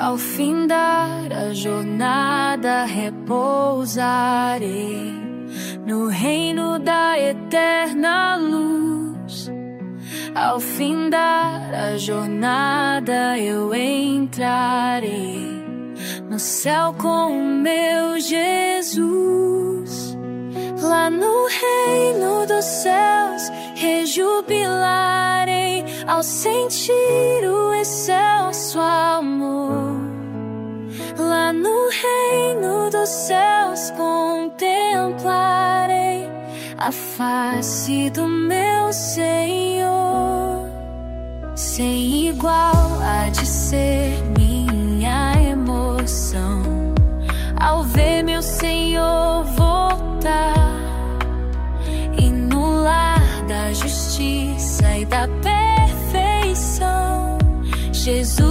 Ao findar a jornada repousarei no reino da eterna luz. Ao findar a jornada eu entrarei no céu com o meu Jesus. Lá no reino dos céus rejubilarei ao sentir o excelso amor. Lá no reino dos céus contemplarei a face do meu Senhor. Sem igual há de ser minha emoção ao ver meu Senhor voltar, e no lar da justiça e da perfeição Jesus